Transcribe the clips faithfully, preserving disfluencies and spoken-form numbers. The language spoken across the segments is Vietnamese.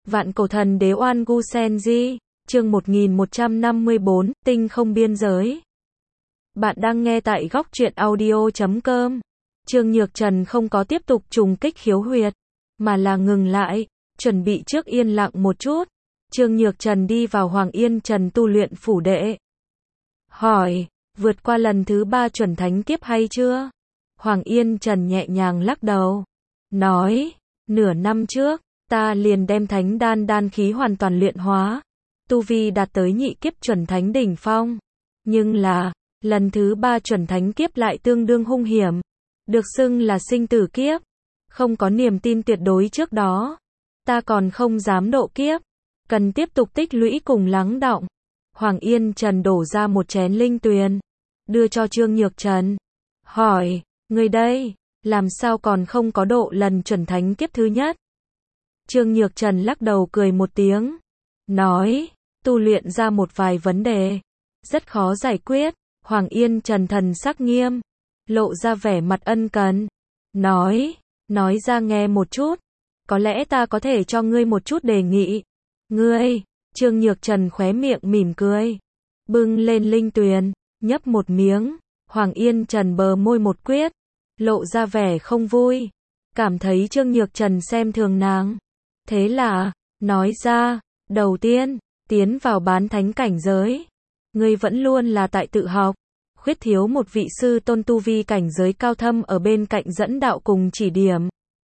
Vạn cổ thần đế Oan Gu Senji, chương một nghìn một trăm năm mươi bốn, tinh không biên giới. Bạn đang nghe tại góc truyện audio chấm com. Trương Nhược Trần không có tiếp tục trùng kích khiếu huyệt, mà là ngừng lại, chuẩn bị trước yên lặng một chút. Trương Nhược Trần đi vào Hoàng Yên Trần tu luyện phủ đệ. Hỏi, vượt qua lần thứ ba chuẩn thánh kiếp hay chưa? Hoàng Yên Trần nhẹ nhàng lắc đầu. Nói, nửa năm trước, ta liền đem thánh đan đan khí hoàn toàn luyện hóa. Tu vi đạt tới nhị kiếp chuẩn thánh đỉnh phong. Nhưng là, lần thứ ba chuẩn thánh kiếp lại tương đương hung hiểm. Được xưng là sinh tử kiếp. Không có niềm tin tuyệt đối trước đó. Ta còn không dám độ kiếp. Cần tiếp tục tích lũy cùng lắng đọng. Hoàng Yên Trần đổ ra một chén linh tuyền. Đưa cho Trương Nhược Trần. Hỏi, người đây, làm sao còn không có độ lần chuẩn thánh kiếp thứ nhất? Trương Nhược Trần lắc đầu cười một tiếng. Nói, tu luyện ra một vài vấn đề. Rất khó giải quyết. Hoàng Yên Trần thần sắc nghiêm. Lộ ra vẻ mặt ân cần. Nói, nói ra nghe một chút. Có lẽ ta có thể cho ngươi một chút đề nghị. Ngươi, Trương Nhược Trần khóe miệng mỉm cười. Bưng lên linh tuyền, nhấp một miếng. Hoàng Yên Trần bờ môi một quyết. Lộ ra vẻ không vui. Cảm thấy Trương Nhược Trần xem thường nàng. Thế là, nói ra, đầu tiên, tiến vào bán thánh cảnh giới. Ngươi vẫn luôn là tại tự học. Khuyết thiếu một vị sư tôn tu vi cảnh giới cao thâm ở bên cạnh dẫn đạo cùng chỉ điểm.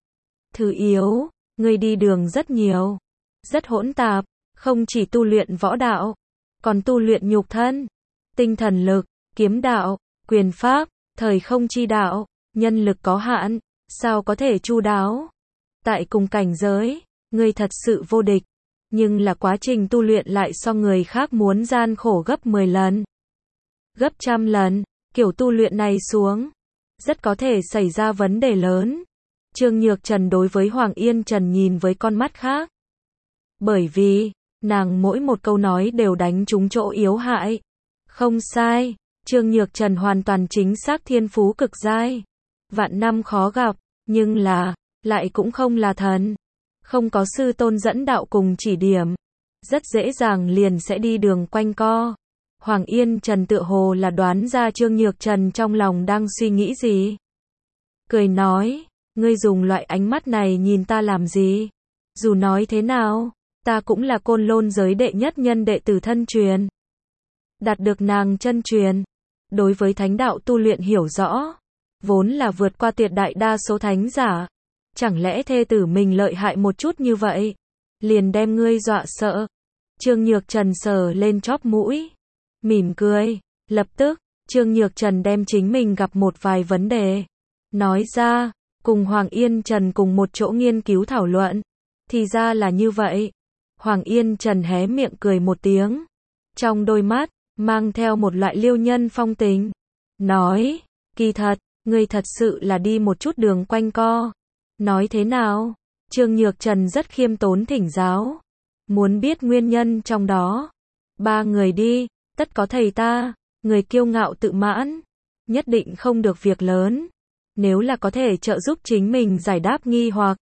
Thứ yếu, ngươi đi đường rất nhiều. Rất hỗn tạp, không chỉ tu luyện võ đạo, còn tu luyện nhục thân, tinh thần lực, kiếm đạo, quyền pháp, thời không chi đạo, nhân lực có hạn, sao có thể chu đáo. Tại cùng cảnh giới, ngươi thật sự vô địch, nhưng là quá trình tu luyện lại so người khác muốn gian khổ gấp mười lần, gấp trăm lần, kiểu tu luyện này xuống, rất có thể xảy ra vấn đề lớn. Trương Nhược Trần đối với Hoàng Yên Trần nhìn với con mắt khác. Bởi vì, nàng mỗi một câu nói đều đánh trúng chỗ yếu hại. Không sai, Trương Nhược Trần hoàn toàn chính xác thiên phú cực giai. Vạn năm khó gặp, nhưng là, lại cũng không là thần. Không có sư tôn dẫn đạo cùng chỉ điểm. Rất dễ dàng liền sẽ đi đường quanh co. Hoàng Yên Trần tựa hồ là đoán ra Trương Nhược Trần trong lòng đang suy nghĩ gì. Cười nói, ngươi dùng loại ánh mắt này nhìn ta làm gì? Dù nói thế nào, ta cũng là Côn Lôn giới đệ nhất nhân đệ tử thân truyền. Đạt được nàng chân truyền. Đối với thánh đạo tu luyện hiểu rõ. Vốn là vượt qua tuyệt đại đa số thánh giả. Chẳng lẽ thê tử mình lợi hại một chút như vậy? Liền đem ngươi dọa sợ. Trương Nhược Trần sờ lên chóp mũi. Mỉm cười. Lập tức, Trương Nhược Trần đem chính mình gặp một vài vấn đề. Nói ra, cùng Hoàng Yên Trần cùng một chỗ nghiên cứu thảo luận. Thì ra là như vậy. Hoàng Yên Trần hé miệng cười một tiếng. Trong đôi mắt, mang theo một loại liêu nhân phong tình. Nói, kỳ thật, ngươi thật sự là đi một chút đường quanh co. Nói thế nào? Trương Nhược Trần rất khiêm tốn thỉnh giáo. Muốn biết nguyên nhân trong đó. Ba người đi, tất có thầy ta. Người kiêu ngạo tự mãn. Nhất định không được việc lớn. Nếu là có thể trợ giúp chính mình giải đáp nghi hoặc.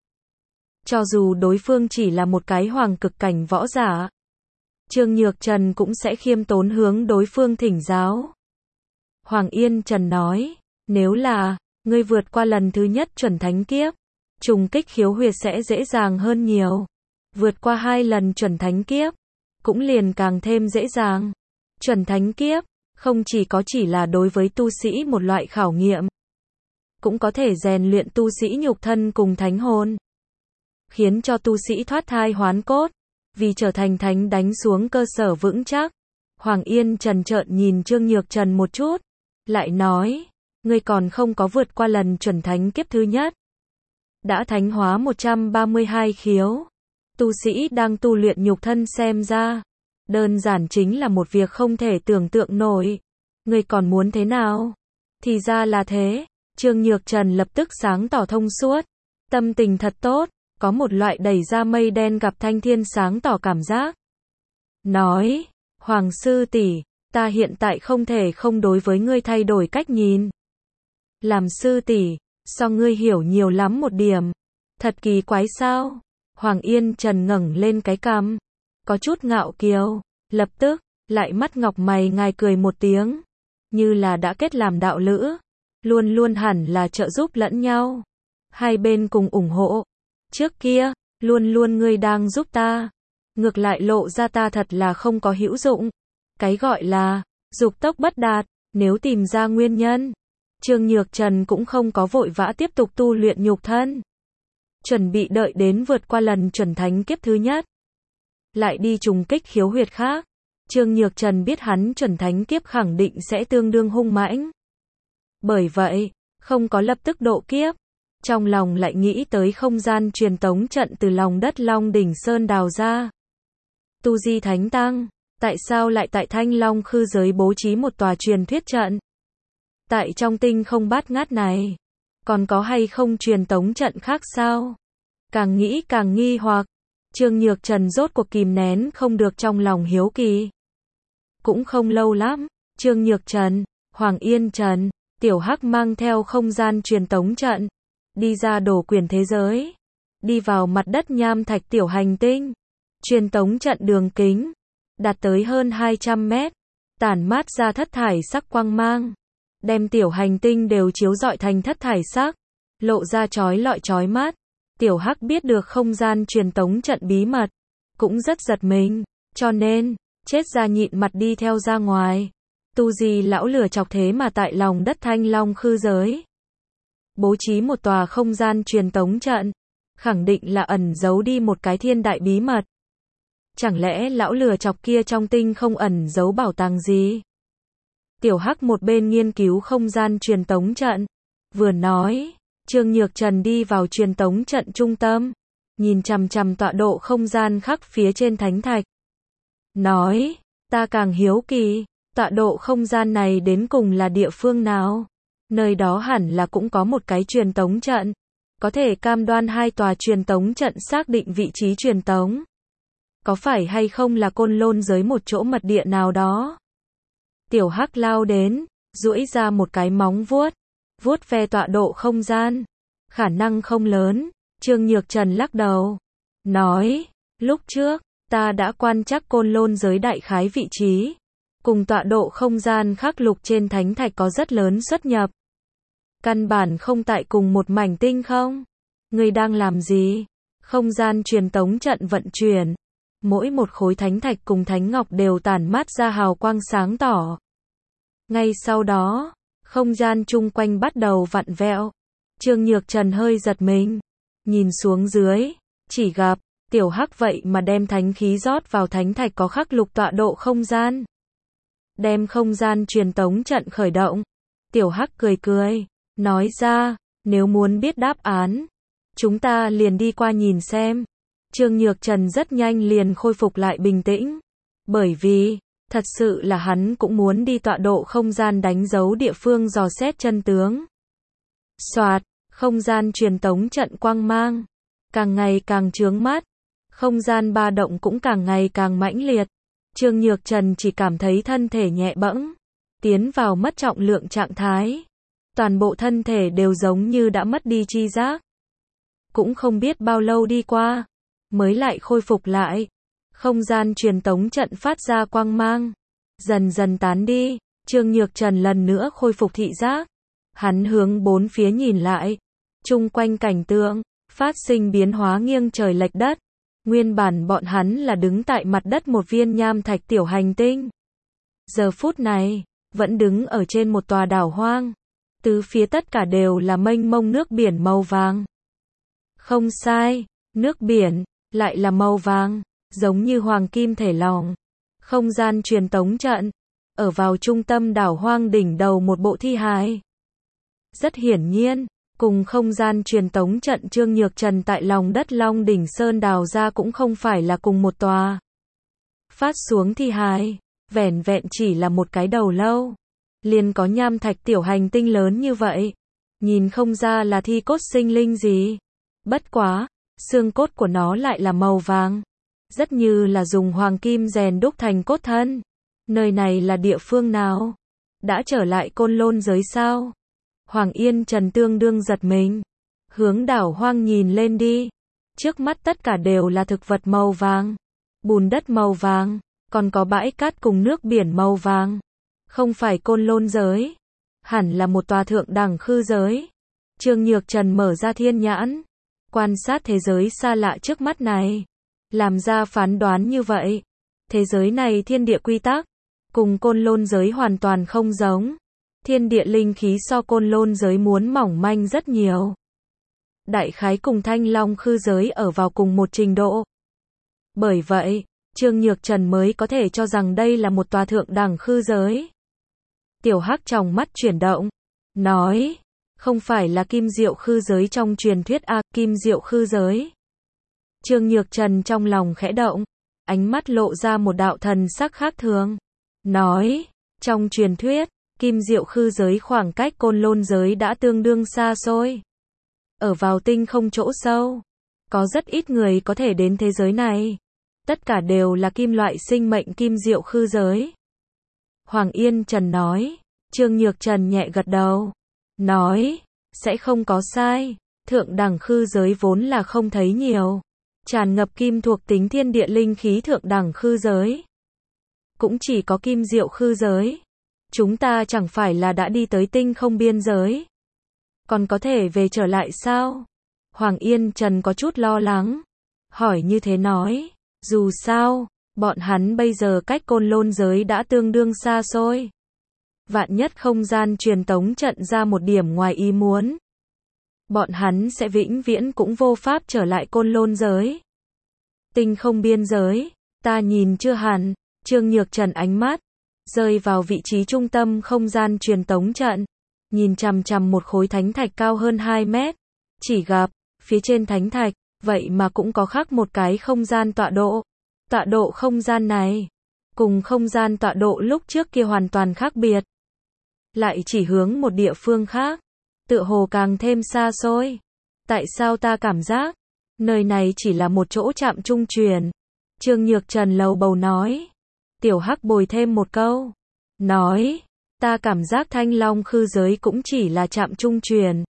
Cho dù đối phương chỉ là một cái hoàng cực cảnh võ giả. Trương Nhược Trần cũng sẽ khiêm tốn hướng đối phương thỉnh giáo. Hoàng Yên Trần nói, nếu là, ngươi vượt qua lần thứ nhất chuẩn thánh kiếp, trùng kích khiếu huyệt sẽ dễ dàng hơn nhiều. Vượt qua hai lần chuẩn thánh kiếp, cũng liền càng thêm dễ dàng. Chuẩn thánh kiếp, không chỉ có chỉ là đối với tu sĩ một loại khảo nghiệm, cũng có thể rèn luyện tu sĩ nhục thân cùng thánh hồn. Khiến cho tu sĩ thoát thai hoán cốt, vì trở thành thánh đánh xuống cơ sở vững chắc. Hoàng Yên Trần trợn nhìn Trương Nhược Trần một chút, lại nói, ngươi còn không có vượt qua lần chuẩn thánh kiếp thứ nhất. Đã thánh hóa một trăm ba mươi hai khiếu. Tu sĩ đang tu luyện nhục thân xem ra, đơn giản chính là một việc không thể tưởng tượng nổi. Ngươi còn muốn thế nào? Thì ra là thế. Trương Nhược Trần lập tức sáng tỏ thông suốt. Tâm tình thật tốt. Có một loại đẩy ra mây đen gặp thanh thiên sáng tỏ cảm giác. Nói, Hoàng sư tỷ, ta hiện tại không thể không đối với ngươi thay đổi cách nhìn. Làm sư tỷ, so ngươi hiểu nhiều lắm một điểm. Thật kỳ quái sao? Hoàng Yên Trần ngẩng lên cái cằm, có chút ngạo kiều, lập tức, lại mắt ngọc mày ngài cười một tiếng, như là đã kết làm đạo lữ, luôn luôn hẳn là trợ giúp lẫn nhau, hai bên cùng ủng hộ. Trước kia, luôn luôn ngươi đang giúp ta, ngược lại lộ ra ta thật là không có hữu dụng. Cái gọi là dục tốc bất đạt, nếu tìm ra nguyên nhân, Trương Nhược Trần cũng không có vội vã tiếp tục tu luyện nhục thân, chuẩn bị đợi đến vượt qua lần chuẩn thánh kiếp thứ nhất, lại đi trùng kích khiếu huyệt khác. Trương Nhược Trần biết hắn chuẩn thánh kiếp khẳng định sẽ tương đương hung mãnh, bởi vậy, không có lập tức độ kiếp, trong lòng lại nghĩ tới không gian truyền tống trận từ lòng đất Long Đỉnh Sơn đào ra. Tu Di Thánh Tăng, tại sao lại tại Thanh Long Khư giới bố trí một tòa truyền thuyết trận? Tại trong tinh không bát ngát này, còn có hay không truyền tống trận khác sao? Càng nghĩ càng nghi hoặc, Trương Nhược Trần rốt cuộc kìm nén không được trong lòng hiếu kỳ. Cũng không lâu lắm, Trương Nhược Trần, Hoàng Yên Trần, Tiểu Hắc mang theo không gian truyền tống trận, đi ra đổ quyền thế giới, đi vào mặt đất nham thạch tiểu hành tinh. Truyền tống trận đường kính đạt tới hơn hai trăm mét, tản mát ra thất thải sắc quang mang, đem tiểu hành tinh đều chiếu rọi thành thất thải sắc, lộ ra chói lọi chói mắt. Tiểu Hắc biết được không gian truyền tống trận bí mật, cũng rất giật mình, cho nên, chết ra nhịn mặt đi theo ra ngoài. Tu gì lão lừa chọc thế mà tại lòng đất Thanh Long Khư giới bố trí một tòa không gian truyền tống trận, khẳng định là ẩn giấu đi một cái thiên đại bí mật. Chẳng lẽ lão lừa chọc kia trong tinh không ẩn giấu bảo tàng gì? Tiểu Hắc một bên nghiên cứu không gian truyền tống trận, vừa nói, Trương Nhược Trần đi vào truyền tống trận trung tâm, nhìn chằm chằm tọa độ không gian khắc phía trên thánh thạch. Nói, ta càng hiếu kỳ, tọa độ không gian này đến cùng là địa phương nào? Nơi đó hẳn là cũng có một cái truyền tống trận, có thể cam đoan hai tòa truyền tống trận xác định vị trí truyền tống. Có phải hay không là Côn Lôn giới một chỗ mật địa nào đó? Tiểu Hắc lao đến, duỗi ra một cái móng vuốt, vuốt ve tọa độ không gian. Khả năng không lớn, Trương Nhược Trần lắc đầu, nói, lúc trước, ta đã quan trắc Côn Lôn giới đại khái vị trí, cùng tọa độ không gian khắc lục trên thánh thạch có rất lớn xuất nhập. Căn bản không tại cùng một mảnh tinh không. Ngươi đang làm gì? Không gian truyền tống trận vận chuyển. Mỗi một khối thánh thạch cùng thánh ngọc đều tản mát ra hào quang sáng tỏ. Ngay sau đó, không gian chung quanh bắt đầu vặn vẹo. Trương Nhược Trần hơi giật mình, nhìn xuống dưới, chỉ gặp, Tiểu Hắc vậy mà đem thánh khí rót vào thánh thạch có khắc lục tọa độ không gian. Đem không gian truyền tống trận khởi động. Tiểu Hắc cười cười, nói ra, nếu muốn biết đáp án, chúng ta liền đi qua nhìn xem. Trương Nhược Trần rất nhanh liền khôi phục lại bình tĩnh, bởi vì, thật sự là hắn cũng muốn đi tọa độ không gian đánh dấu địa phương dò xét chân tướng. Soạt, không gian truyền tống trận quang mang, càng ngày càng chướng mắt, không gian ba động cũng càng ngày càng mãnh liệt. Trương Nhược Trần chỉ cảm thấy thân thể nhẹ bẫng, tiến vào mất trọng lượng trạng thái. Toàn bộ thân thể đều giống như đã mất đi tri giác. Cũng không biết bao lâu đi qua, mới lại khôi phục lại. Không gian truyền tống trận phát ra quang mang, dần dần tán đi. Trương Nhược Trần lần nữa khôi phục thị giác. Hắn hướng bốn phía nhìn lại, chung quanh cảnh tượng phát sinh biến hóa nghiêng trời lệch đất. Nguyên bản bọn hắn là đứng tại mặt đất một viên nham thạch tiểu hành tinh. Giờ phút này, vẫn đứng ở trên một tòa đảo hoang. Tứ phía tất cả đều là mênh mông nước biển màu vàng. Không sai, nước biển lại là màu vàng, giống như hoàng kim thể lỏng. Không gian truyền tống trận, ở vào trung tâm đảo hoang đỉnh đầu một bộ thi hài. Rất hiển nhiên, cùng không gian truyền tống trận Trương Nhược Trần tại lòng đất Long Đỉnh Sơn đào ra cũng không phải là cùng một tòa. Phát xuống thi hài, vẻn vẹn chỉ là một cái đầu lâu, liền có nham thạch tiểu hành tinh lớn như vậy, nhìn không ra là thi cốt sinh linh gì. Bất quá, xương cốt của nó lại là màu vàng, rất như là dùng hoàng kim rèn đúc thành cốt thân. Nơi này là địa phương nào? Đã trở lại Côn Lôn giới sao? Hoàng Yên Trần tương đương giật mình, hướng đảo hoang nhìn lên đi. Trước mắt tất cả đều là thực vật màu vàng, bùn đất màu vàng, còn có bãi cát cùng nước biển màu vàng. Không phải Côn Lôn giới, hẳn là một tòa thượng đẳng khư giới. Trương Nhược Trần mở ra thiên nhãn, quan sát thế giới xa lạ trước mắt này, làm ra phán đoán như vậy. Thế giới này thiên địa quy tắc, cùng Côn Lôn giới hoàn toàn không giống. Thiên địa linh khí so Côn Lôn giới muốn mỏng manh rất nhiều. Đại khái cùng Thanh Long khư giới ở vào cùng một trình độ. Bởi vậy, Trương Nhược Trần mới có thể cho rằng đây là một tòa thượng đẳng khư giới. Tiểu Hắc trong mắt chuyển động, nói, không phải là Kim Diệu khư giới trong truyền thuyết a, Kim Diệu khư giới. Trương Nhược Trần trong lòng khẽ động, ánh mắt lộ ra một đạo thần sắc khác thường, nói, trong truyền thuyết, Kim Diệu khư giới khoảng cách Côn Lôn giới đã tương đương xa xôi. Ở vào tinh không chỗ sâu, có rất ít người có thể đến thế giới này. Tất cả đều là kim loại sinh mệnh Kim Diệu khư giới. Hoàng Yên Trần nói, Trương Nhược Trần nhẹ gật đầu, nói, sẽ không có sai, thượng đẳng khư giới vốn là không thấy nhiều. Tràn ngập kim thuộc tính thiên địa linh khí thượng đẳng khư giới. Cũng chỉ có Kim Diệu khư giới. Chúng ta chẳng phải là đã đi tới tinh không biên giới. Còn có thể về trở lại sao? Hoàng Yên Trần có chút lo lắng. Hỏi như thế nói, dù sao, bọn hắn bây giờ cách Côn Lôn giới đã tương đương xa xôi. Vạn nhất không gian truyền tống trận ra một điểm ngoài ý muốn. Bọn hắn sẽ vĩnh viễn cũng vô pháp trở lại Côn Lôn giới. Tinh không biên giới, ta nhìn chưa hẳn. Trương Nhược Trần ánh mắt rơi vào vị trí trung tâm không gian truyền tống trận, nhìn chằm chằm một khối thánh thạch cao hơn hai mét, chỉ gặp phía trên thánh thạch, vậy mà cũng có khắc một cái không gian tọa độ. Tọa độ không gian này, cùng không gian tọa độ lúc trước kia hoàn toàn khác biệt. Lại chỉ hướng một địa phương khác, tựa hồ càng thêm xa xôi. Tại sao ta cảm giác, nơi này chỉ là một chỗ trạm trung truyền? Trương Nhược Trần lầu bầu nói. Tiểu Hắc bồi thêm một câu, nói, ta cảm giác Thanh Long khư giới cũng chỉ là trạm trung truyền.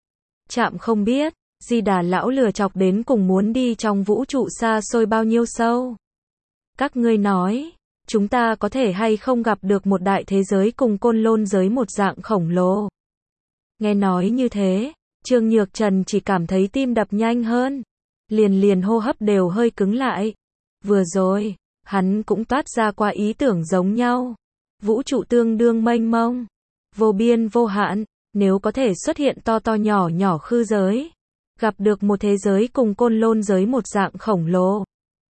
Trạm không biết, Di Đà lão lừa chọc đến cùng muốn đi trong vũ trụ xa xôi bao nhiêu sâu. Các ngươi nói, chúng ta có thể hay không gặp được một đại thế giới cùng Côn Lôn giới một dạng khổng lồ. Nghe nói như thế, Trương Nhược Trần chỉ cảm thấy tim đập nhanh hơn, liền liền hô hấp đều hơi cứng lại. Vừa rồi, hắn cũng toát ra qua ý tưởng giống nhau. Vũ trụ tương đương mênh mông, vô biên vô hạn, nếu có thể xuất hiện to to nhỏ nhỏ khư giới, gặp được một thế giới cùng Côn Lôn giới một dạng khổng lồ,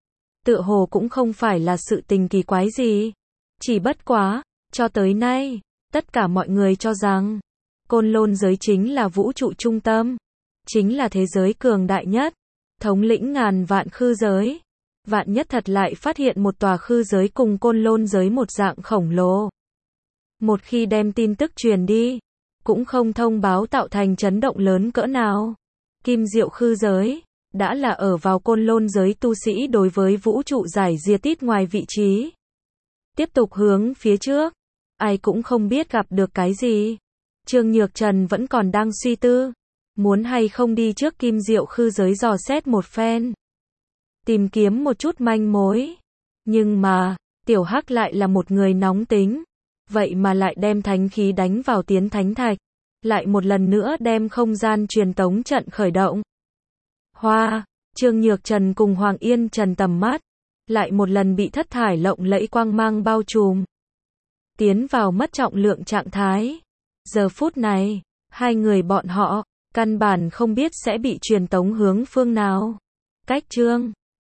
tựa hồ cũng không phải là sự tình kỳ quái gì. Chỉ bất quá, cho tới nay, tất cả mọi người cho rằng, Côn Lôn giới chính là vũ trụ trung tâm, chính là thế giới cường đại nhất, thống lĩnh ngàn vạn khư giới. Vạn nhất thật lại phát hiện một tòa khư giới cùng Côn Lôn giới một dạng khổng lồ. Một khi đem tin tức truyền đi, cũng không thông báo tạo thành chấn động lớn cỡ nào. Kim Diệu khư giới, đã là ở vào Côn Lôn giới tu sĩ đối với vũ trụ giải diệt tít ngoài vị trí. Tiếp tục hướng phía trước, ai cũng không biết gặp được cái gì. Trương Nhược Trần vẫn còn đang suy tư, muốn hay không đi trước Kim Diệu khư giới dò xét một phen. Tìm kiếm một chút manh mối. Nhưng mà, Tiểu Hắc lại là một người nóng tính. Vậy mà lại đem thánh khí đánh vào tiến thánh thạch. Lại một lần nữa đem không gian truyền tống trận khởi động. Hoa, Trương Nhược Trần cùng Hoàng Yên Trần tầm mắt. Lại một lần bị thất thải lộng lẫy quang mang bao trùm. Tiến vào mất trọng lượng trạng thái. Giờ phút này, hai người bọn họ, căn bản không biết sẽ bị truyền tống hướng phương nào. Cách chương